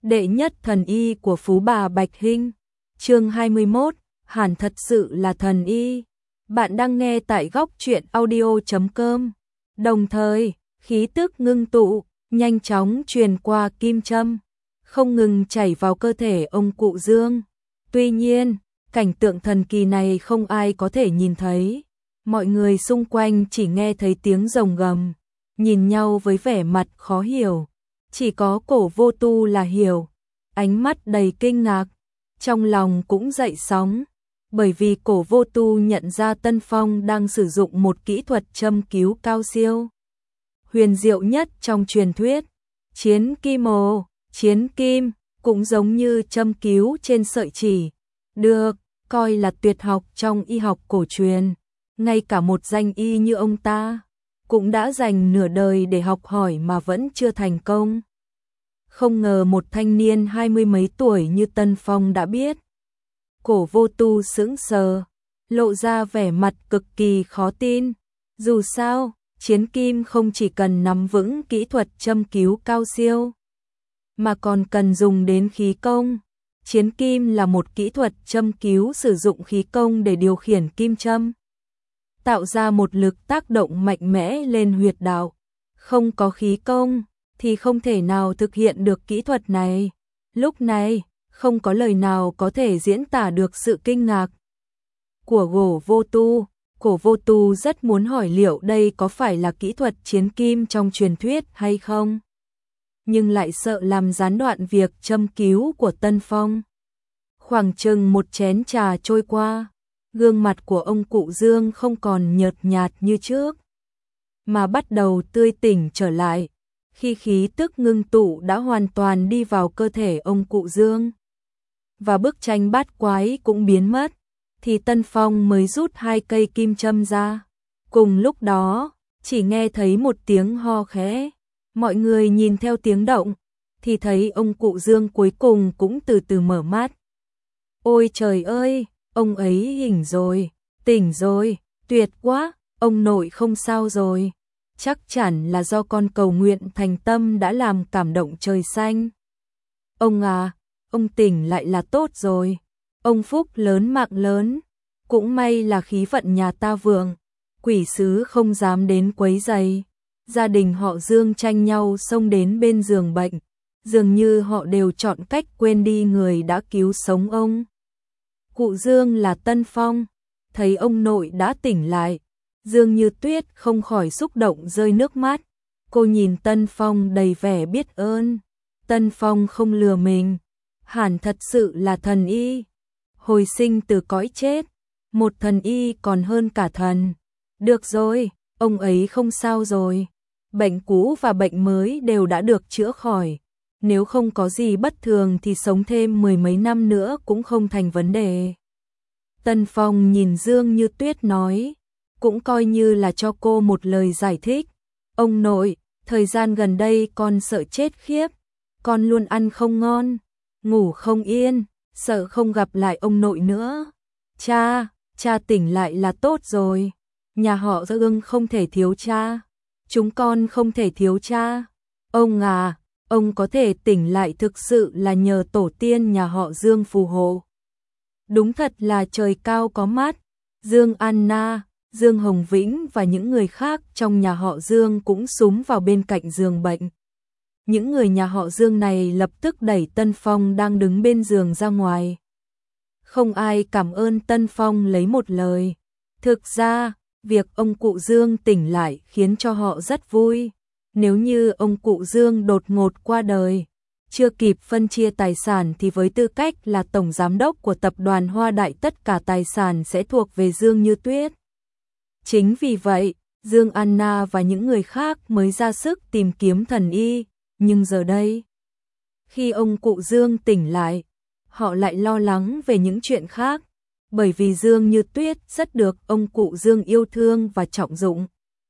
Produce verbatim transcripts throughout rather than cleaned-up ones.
đệ nhất thần y của Phú Bà Bạch Hinh. Chương hai mươi mốt, Hàn thật sự là thần y. Bạn đang nghe tại góc truyện audio chấm com. Đồng thời, khí tức ngưng tụ, nhanh chóng truyền qua kim châm, không ngừng chảy vào cơ thể ông cụ Dương. Tuy nhiên, cảnh tượng thần kỳ này không ai có thể nhìn thấy. Mọi người xung quanh chỉ nghe thấy tiếng rồng gầm, nhìn nhau với vẻ mặt khó hiểu. Chỉ có Cổ Vô Tu là hiểu, ánh mắt đầy kinh ngạc, trong lòng cũng dậy sóng, bởi vì Cổ Vô Tu nhận ra Tân Phong đang sử dụng một kỹ thuật châm cứu cao siêu, huyền diệu nhất trong truyền thuyết, chiến kim ồ, chiến kim, cũng giống như châm cứu trên sợi chỉ, được coi là tuyệt học trong y học cổ truyền. Ngay cả một danh y như ông ta cũng đã dành nửa đời để học hỏi mà vẫn chưa thành công. Không ngờ một thanh niên hai mươi mấy tuổi như Tân Phong đã biết. Cổ Vô Tu sững sờ, lộ ra vẻ mặt cực kỳ khó tin. Dù sao, chiến kim không chỉ cần nắm vững kỹ thuật châm cứu cao siêu, mà còn cần dùng đến khí công. Chiến kim là một kỹ thuật châm cứu sử dụng khí công để điều khiển kim châm, tạo ra một lực tác động mạnh mẽ lên huyệt đạo. Không có khí công thì không thể nào thực hiện được kỹ thuật này. Lúc này, không có lời nào có thể diễn tả được sự kinh ngạc của Cổ Vô Tu. Cổ Vô Tu rất muốn hỏi liệu đây có phải là kỹ thuật chiến kim trong truyền thuyết hay không, nhưng lại sợ làm gián đoạn việc châm cứu của Tân Phong. Khoảng chừng một chén trà trôi qua, gương mặt của ông cụ Dương không còn nhợt nhạt như trước, mà bắt đầu tươi tỉnh trở lại. Khi khí tức ngưng tụ đã hoàn toàn đi vào cơ thể ông cụ Dương, và bức tranh bát quái cũng biến mất, thì Tân Phong mới rút hai cây kim châm ra. Cùng lúc đó, chỉ nghe thấy một tiếng ho khẽ. Mọi người nhìn theo tiếng động, thì thấy ông cụ Dương cuối cùng cũng từ từ mở mắt. Ôi trời ơi, ông ấy tỉnh rồi, tỉnh rồi, tuyệt quá, ông nội không sao rồi. Chắc chắn là do con cầu nguyện thành tâm đã làm cảm động trời xanh. Ông à, ông tỉnh lại là tốt rồi. Ông phúc lớn mạng lớn. Cũng may là khí vận nhà ta vượng, quỷ sứ không dám đến quấy rầy. Gia đình họ Dương tranh nhau xông đến bên giường bệnh, dường như họ đều chọn cách quên đi người đã cứu sống ông cụ Dương là Tân Phong. Thấy ông nội đã tỉnh lại, Dương Như Tuyết không khỏi xúc động rơi nước mắt. Cô nhìn Tân Phong đầy vẻ biết ơn. Tân Phong không lừa mình, hẳn thật sự là thần y, hồi sinh từ cõi chết. Một thần y còn hơn cả thần. Được rồi, ông ấy không sao rồi. Bệnh cũ và bệnh mới đều đã được chữa khỏi. Nếu không có gì bất thường thì sống thêm mười mấy năm nữa cũng không thành vấn đề. Tân Phong nhìn Dương Như Tuyết nói, cũng coi như là cho cô một lời giải thích. Ông nội, thời gian gần đây con sợ chết khiếp. Con luôn ăn không ngon, ngủ không yên, sợ không gặp lại ông nội nữa. Cha, cha tỉnh lại là tốt rồi. Nhà họ Dương không thể thiếu cha. Chúng con không thể thiếu cha. Ông à, ông có thể tỉnh lại thực sự là nhờ tổ tiên nhà họ Dương phù hộ. Đúng thật là trời cao có mắt. Dương Anna, Dương Hồng Vĩnh và những người khác trong nhà họ Dương cũng xúm vào bên cạnh giường bệnh. Những người nhà họ Dương này lập tức đẩy Tân Phong đang đứng bên giường ra ngoài. Không ai cảm ơn Tân Phong lấy một lời. Thực ra, việc ông cụ Dương tỉnh lại khiến cho họ rất vui. Nếu như ông cụ Dương đột ngột qua đời, chưa kịp phân chia tài sản thì với tư cách là tổng giám đốc của tập đoàn Hoa Đại tất cả tài sản sẽ thuộc về Dương Như Tuyết. Chính vì vậy, Dương Anna và những người khác mới ra sức tìm kiếm thần y. Nhưng giờ đây, khi ông cụ Dương tỉnh lại, họ lại lo lắng về những chuyện khác. Bởi vì Dương Như Tuyết rất được ông cụ Dương yêu thương và trọng dụng.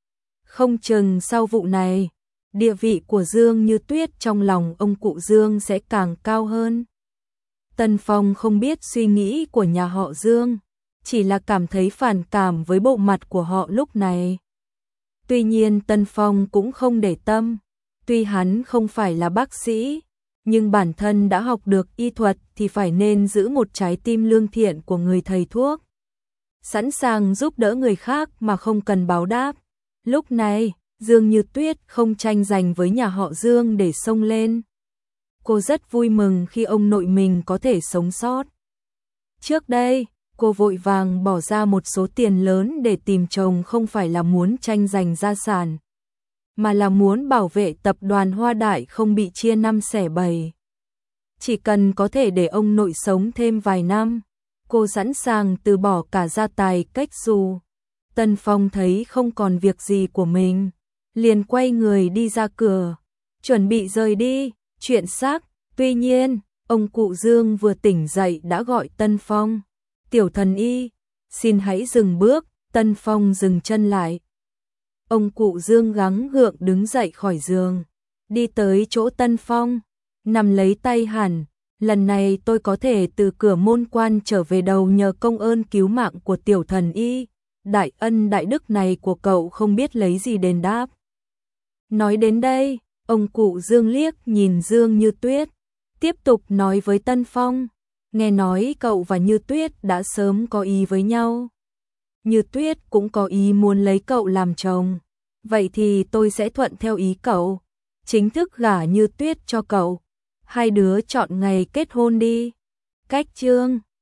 Không chừng sau vụ này, địa vị của Dương Như Tuyết trong lòng ông cụ Dương sẽ càng cao hơn. Tân Phong không biết suy nghĩ của nhà họ Dương, chỉ là cảm thấy phản cảm với bộ mặt của họ lúc này. Tuy nhiên Tân Phong cũng không để tâm, tuy hắn không phải là bác sĩ, Nhưng bản thân đã học được y thuật thì phải nên giữ một trái tim lương thiện của người thầy thuốc, sẵn sàng giúp đỡ người khác mà không cần báo đáp. Lúc này, Dương Như Tuyết không tranh giành với nhà họ Dương để xông lên. Cô rất vui mừng khi ông nội mình có thể sống sót. Trước đây, cô vội vàng bỏ ra một số tiền lớn để tìm chồng không phải là muốn tranh giành gia sản, mà là muốn bảo vệ tập đoàn Hoa Đại không bị chia năm xẻ bảy. Chỉ cần có thể để ông nội sống thêm vài năm, cô sẵn sàng từ bỏ cả gia tài cách dù. Tân Phong thấy không còn việc gì của mình, liền quay người đi ra cửa, chuẩn bị rời đi, chuyện xác. Tuy nhiên, ông cụ Dương vừa tỉnh dậy đã gọi Tân Phong. Tiểu thần y, xin hãy dừng bước. Tân Phong dừng chân lại. Ông cụ Dương gắng gượng đứng dậy khỏi giường, đi tới chỗ Tân Phong, nắm lấy tay hẳn. Lần này tôi có thể từ cửa môn quan trở về đầu nhờ công ơn cứu mạng của tiểu thần y. Đại ân đại đức này của cậu không biết lấy gì đền đáp. Nói đến đây, ông cụ Dương liếc nhìn Dương Như Tuyết, tiếp tục nói với Tân Phong, nghe nói cậu và Như Tuyết đã sớm có ý với nhau. Như Tuyết cũng có ý muốn lấy cậu làm chồng. Vậy thì tôi sẽ thuận theo ý cậu, chính thức gả Như Tuyết cho cậu. Hai đứa chọn ngày kết hôn đi. Cách chương